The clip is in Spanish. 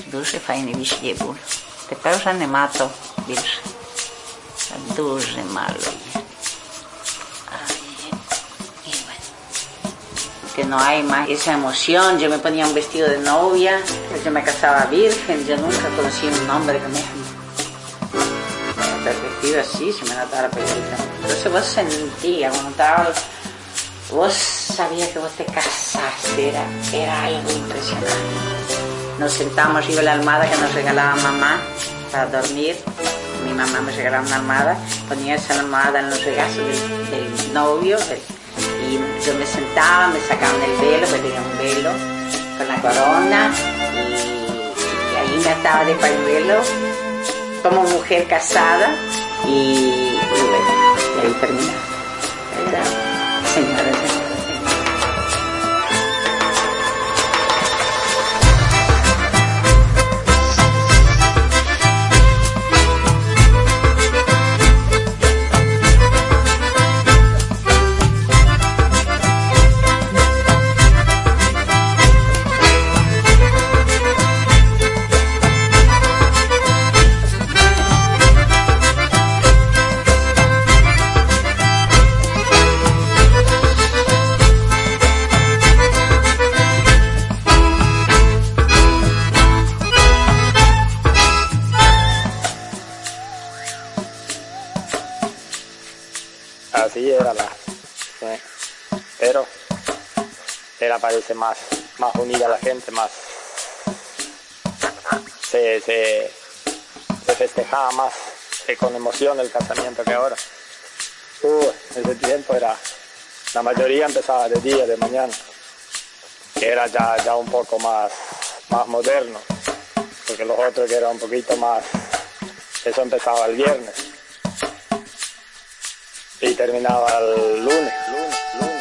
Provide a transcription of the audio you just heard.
Дуже файні вишні були. Тепер вже нема то більше. Дуже мало є. Que no hay más esa emoción. Yo me ponía un vestido de novia, yo me casaba virgen, yo nunca conocí un hombre que me el vestido así, se me notaba la película. Entonces vos sentías, cuando estaba, vos sabías que vos te casaste, era algo impresionante. Nos sentábamos arriba de la almohada que nos regalaba mamá para dormir. Mi mamá me regalaba una almohada, ponía esa almohada en los regazos del novio, y yo me sentaba, me sacaban el velo, me tenía un velo con la corona y ahí me ataba de pañuelo como mujer casada y bueno, y ahí terminaba. Era señora. Así era pero era parece más unida la gente, más se festejaba más con emoción el casamiento que ahora. En ese tiempo la mayoría empezaba de día, de mañana, que era ya un poco más moderno, porque los otros que eran un poquito más, eso empezaba el viernes y terminaba el lunes.